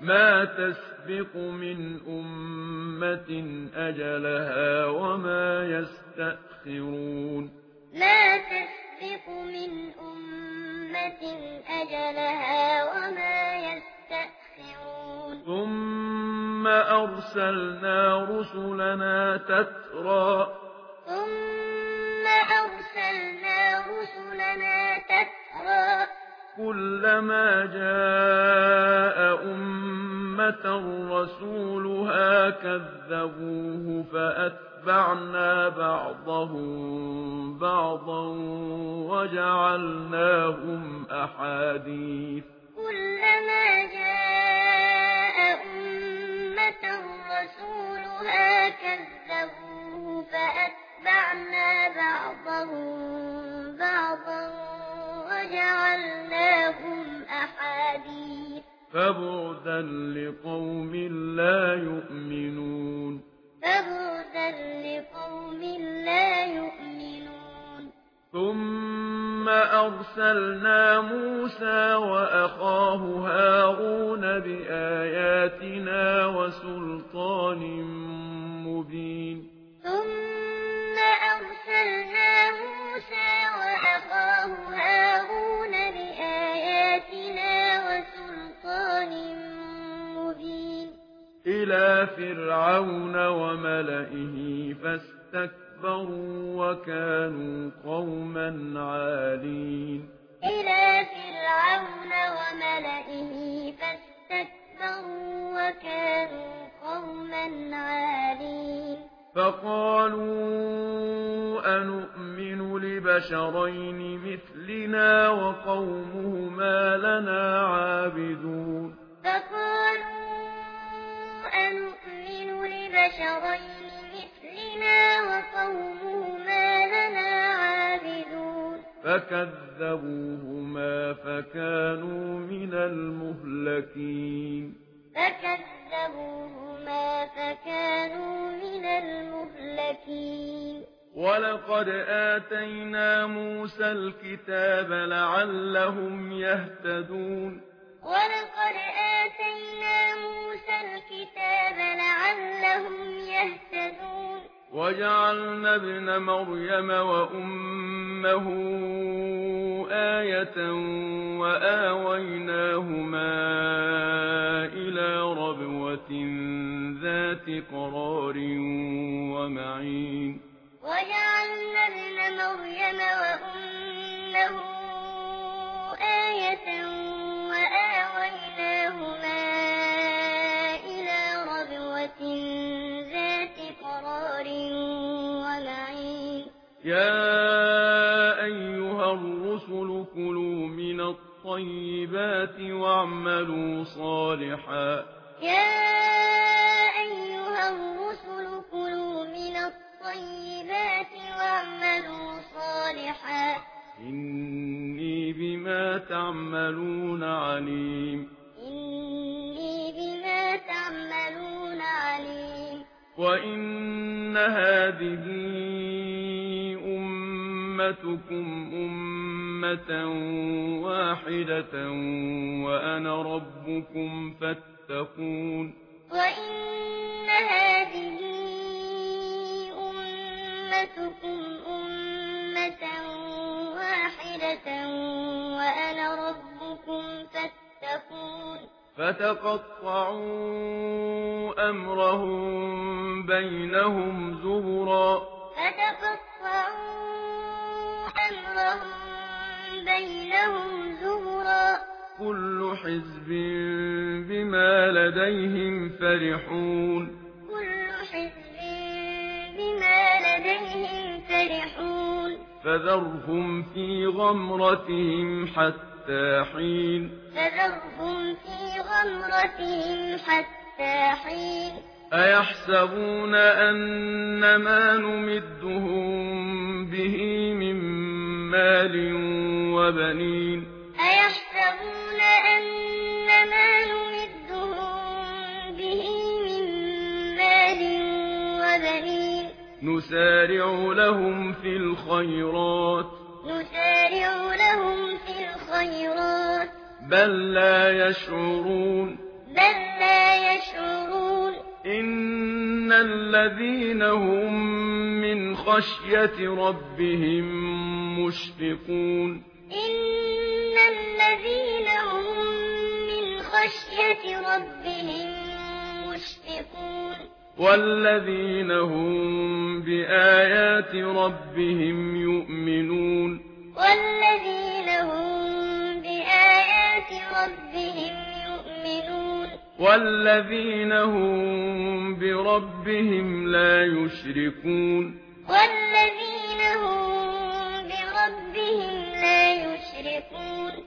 ما تسبق من أمة أجلها وما يستأخرون ما تسبق من أمة أجلها وما يستأخرون ثم أرسلنا رسلنا تترى كلما جاء أمة رسولها كذبوه فأتبعنا بعضهم بعضا وجعلناهم أحاديث كلما جاء أمة رسولها كذبوه فأتبعنا بعضهم بعضا وجعلناهم أحاديث فبعدا لقوم لا يؤمنون ثم أرسلنا موسى وأخاه هارون بآياتنا وسلطان مبين إلى فرعون وملئه فاستكبروا وكانوا قوما عالين فقالوا أنؤمن لبشرين مثلنا وقومهما لنا عابدون فكذبوهما فكانوا من المهلكين ولقد آتينا موسى الكتاب لعلهم يهتدون وجعلنا ابن مريم وأمه آية وآويناهما إلى ربوة ذات قرار ومعين وجعلنا ابن مريم وأمه آية وآويناهما إلى ربوة ذات قرار ومعين يا أيها الرسل كلوا من الطيبات واعملوا صالحا إني بما تعملون عليم وإن هذه أمتكم أمة واحدة وأنا ربكم فاتقون وإن هذه أمتكم أمة واحدة وأنا ربكم فاتقون فتقطعوا أمرهم بينهم زبرا كل حزب بما لديهم فرحون فذرهم في غمرتهم حتى حين أيحسبون أن ما نمدهم به من مال وبنين نسارع لهم في الخيرات بل لا يشعرون الذين هم من خشية ربهم مشفقون إن الذين هم من خشية ربهم مشفقون والذين هم بآيات ربهم يؤمنون والذين هم بآيات ربهم يؤمنون والذين هم بربهم لا يشركون والذين هم بربهم لا يشركون